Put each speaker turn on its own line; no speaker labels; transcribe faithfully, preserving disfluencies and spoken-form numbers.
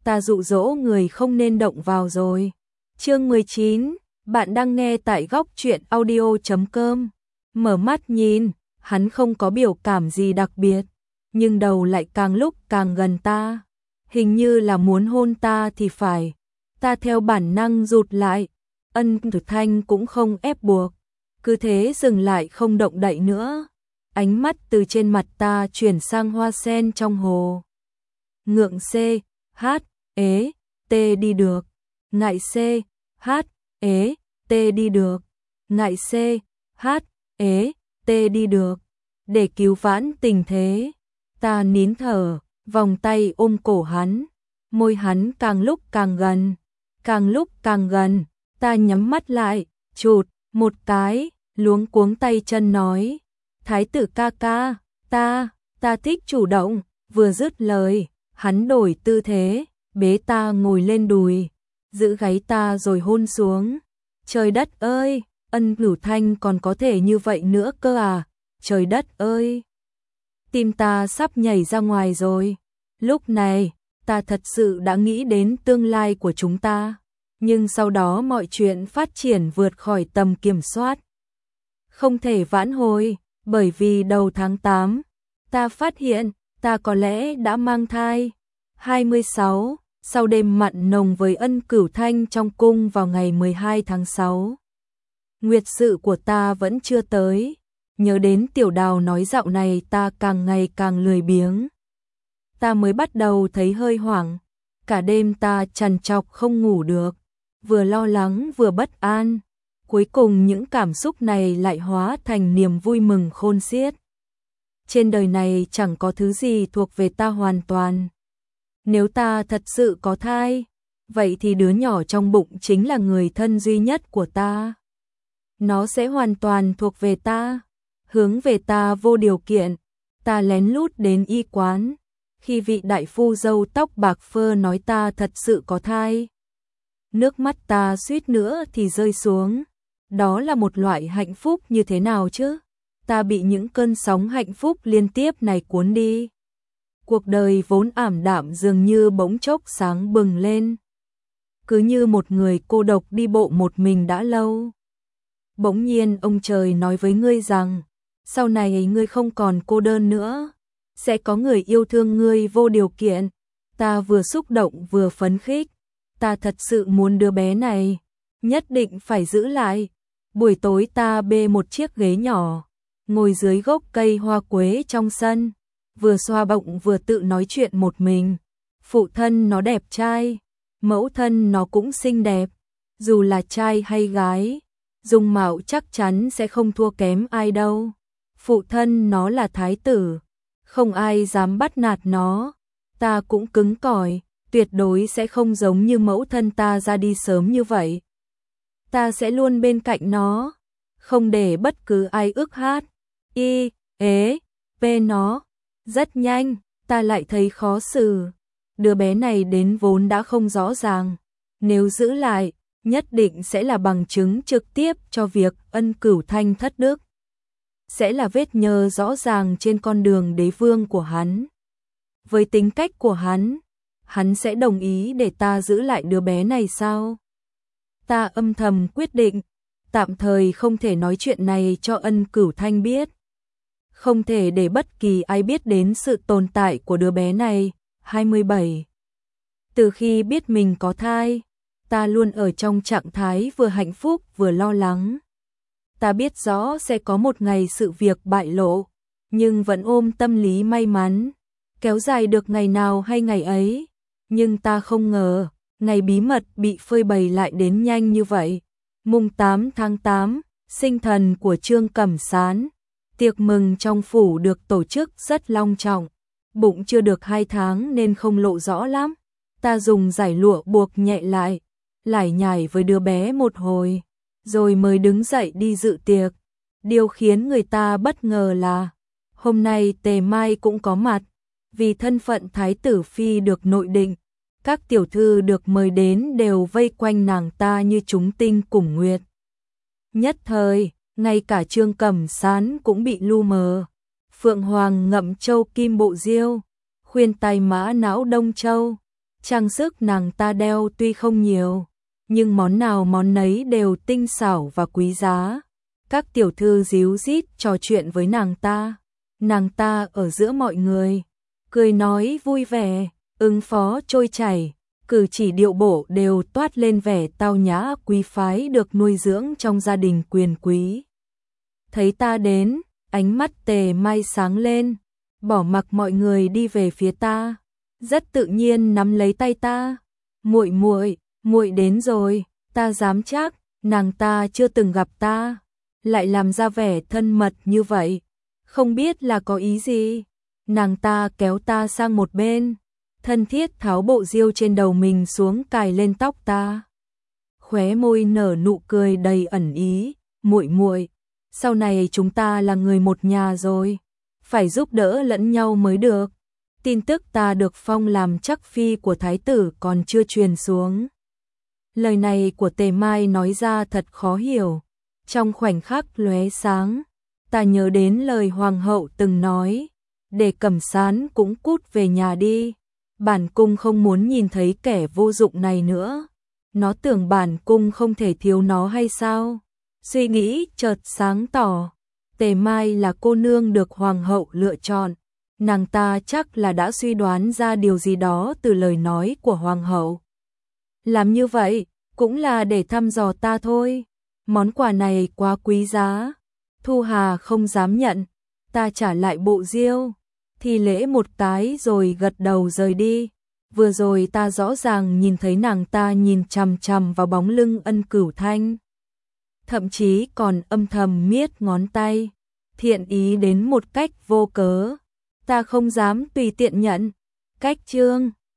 ta dụ dỗ người không nên động vào rồi. Chương mười chín, bạn đang nghe tại góc truyện audio chấm com. Mở mắt nhìn, hắn không có biểu cảm gì đặc biệt, nhưng đầu lại càng lúc càng gần ta. Hình như là muốn hôn ta thì phải. Ta theo bản năng rụt lại, Ân Cửu Thanh cũng không ép buộc, cứ thế dừng lại không động đậy nữa. Ánh mắt từ trên mặt ta chuyển sang hoa sen trong hồ. Ngượng C, H, ế, T đi được. Ngại C, H, ế, T đi được. Ngại C, H, ế, T đi được. Để cứu vãn tình thế, ta nín thở, vòng tay ôm cổ hắn. Môi hắn càng lúc càng gần, càng lúc càng gần. Ta nhắm mắt lại, chụt một cái, luống cuống tay chân nói: Thái tử ca ca, ta, ta thích chủ động. Vừa dứt lời, hắn đổi tư thế, bế ta ngồi lên đùi, giữ gáy ta rồi hôn xuống. Trời đất ơi, Ân Cửu Thanh còn có thể như vậy nữa cơ à? Trời đất ơi! Tim ta sắp nhảy ra ngoài rồi. Lúc này, ta thật sự đã nghĩ đến tương lai của chúng ta. Nhưng sau đó mọi chuyện phát triển vượt khỏi tầm kiểm soát. Không thể vãn hồi, bởi vì đầu tháng tám, ta phát hiện, ta có lẽ đã mang thai. hai mươi sáu, sau đêm mặn nồng với Ân Cửu Thanh trong cung vào ngày mười hai tháng sáu. Nguyệt sự của ta vẫn chưa tới. Nhớ đến Tiểu Đào nói dạo này ta càng ngày càng lười biếng. Ta mới bắt đầu thấy hơi hoảng. Cả đêm ta trằn trọc không ngủ được, vừa lo lắng vừa bất an. Cuối cùng những cảm xúc này lại hóa thành niềm vui mừng khôn xiết. Trên đời này chẳng có thứ gì thuộc về ta hoàn toàn. Nếu ta thật sự có thai, vậy thì đứa nhỏ trong bụng chính là người thân duy nhất của ta. Nó sẽ hoàn toàn thuộc về ta, hướng về ta vô điều kiện. Ta lén lút đến y quán, khi vị đại phu râu tóc bạc phơ nói ta thật sự có thai. Nước mắt ta suýt nữa thì rơi xuống. Đó là một loại hạnh phúc như thế nào chứ? Ta bị những cơn sóng hạnh phúc liên tiếp này cuốn đi. Cuộc đời vốn ảm đạm dường như bỗng chốc sáng bừng lên. Cứ như một người cô độc đi bộ một mình đã lâu. Bỗng nhiên ông trời nói với ngươi rằng, sau này ngươi không còn cô đơn nữa, sẽ có người yêu thương ngươi vô điều kiện. Ta vừa xúc động vừa phấn khích. Ta thật sự muốn đứa bé này, nhất định phải giữ lại. Buổi tối ta bê một chiếc ghế nhỏ, ngồi dưới gốc cây hoa quế trong sân, vừa xoa bụng vừa tự nói chuyện một mình. Phụ thân nó đẹp trai, mẫu thân nó cũng xinh đẹp, dù là trai hay gái, dung mạo chắc chắn sẽ không thua kém ai đâu. Phụ thân nó là thái tử, không ai dám bắt nạt nó. Ta cũng cứng cỏi, tuyệt đối sẽ không giống như mẫu thân ta ra đi sớm như vậy. Ta sẽ luôn bên cạnh nó, không để bất cứ ai ức hát, y, ế, p nó. Rất nhanh, ta lại thấy khó xử. Đứa bé này đến vốn đã không rõ ràng. Nếu giữ lại, nhất định sẽ là bằng chứng trực tiếp cho việc Ân Cửu Thanh thất đức. Sẽ là vết nhơ rõ ràng trên con đường đế vương của hắn. Với tính cách của hắn, hắn sẽ đồng ý để ta giữ lại đứa bé này sao? Ta âm thầm quyết định, tạm thời không thể nói chuyện này cho Ân Cửu Thanh biết. Không thể để bất kỳ ai biết đến sự tồn tại của đứa bé này. hai mươi bảy. Từ khi biết mình có thai, ta luôn ở trong trạng thái vừa hạnh phúc vừa lo lắng. Ta biết rõ sẽ có một ngày sự việc bại lộ, nhưng vẫn ôm tâm lý may mắn, kéo dài được ngày nào hay ngày ấy. Nhưng ta không ngờ, ngày bí mật bị phơi bày lại đến nhanh như vậy. Mùng tám tháng tám, sinh thần của Trương Cẩm Sán. Tiệc mừng trong phủ được tổ chức rất long trọng. Bụng chưa được hai tháng nên không lộ rõ lắm. Ta dùng giải lụa buộc nhẹ lại, lải nhải với đứa bé một hồi, rồi mới đứng dậy đi dự tiệc. Điều khiến người ta bất ngờ là, hôm nay Tề Mai cũng có mặt. Vì thân phận Thái tử Phi được nội định, các tiểu thư được mời đến đều vây quanh nàng ta như chúng tinh cùng nguyệt. Nhất thời, ngay cả Trương Cẩm Sán cũng bị lu mờ. Phượng Hoàng ngậm châu kim bộ diêu, khuyên tài mã não đông châu, Trang sức nàng ta đeo tuy không nhiều, nhưng món nào món nấy đều tinh xảo và quý giá. Các tiểu thư díu dít trò chuyện với nàng ta. Nàng ta ở giữa mọi người, cười nói vui vẻ, ứng phó trôi chảy, cử chỉ điệu bộ đều toát lên vẻ tao nhã quý phái được nuôi dưỡng trong gia đình quyền quý. Thấy ta đến, ánh mắt Tề Mai sáng lên, bỏ mặc mọi người đi về phía ta, rất tự nhiên nắm lấy tay ta. "Muội muội, muội đến rồi." Ta dám chắc, nàng ta chưa từng gặp ta, lại làm ra vẻ thân mật như vậy, không biết là có ý gì. Nàng ta kéo ta sang một bên, thân thiết tháo bộ diêu trên đầu mình xuống cài lên tóc ta. Khóe môi nở nụ cười đầy ẩn ý, "Muội muội, sau này chúng ta là người một nhà rồi, phải giúp đỡ lẫn nhau mới được." Tin tức ta được phong làm chắc phi của thái tử còn chưa truyền xuống. Lời này của Tề Mai nói ra thật khó hiểu. Trong khoảnh khắc lóe sáng, ta nhớ đến lời hoàng hậu từng nói, để Cẩm Sán cũng cút về nhà đi. Bản cung không muốn nhìn thấy kẻ vô dụng này nữa. Nó tưởng bản cung không thể thiếu nó hay sao? Suy nghĩ chợt sáng tỏ. Tề Mai là cô nương được hoàng hậu lựa chọn. Nàng ta chắc là đã suy đoán ra điều gì đó từ lời nói của hoàng hậu. Làm như vậy cũng là để thăm dò ta thôi. Món quà này quá quý giá, Thu Hà không dám nhận. Ta trả lại bộ diêu, thi lễ một cái rồi gật đầu rời đi. Vừa rồi ta rõ ràng nhìn thấy nàng ta nhìn chằm chằm vào bóng lưng Ân Cửu Thanh, thậm chí còn âm thầm miết ngón tay, thiện ý đến một cách vô cớ. Ta không dám tùy tiện nhận. Cách chương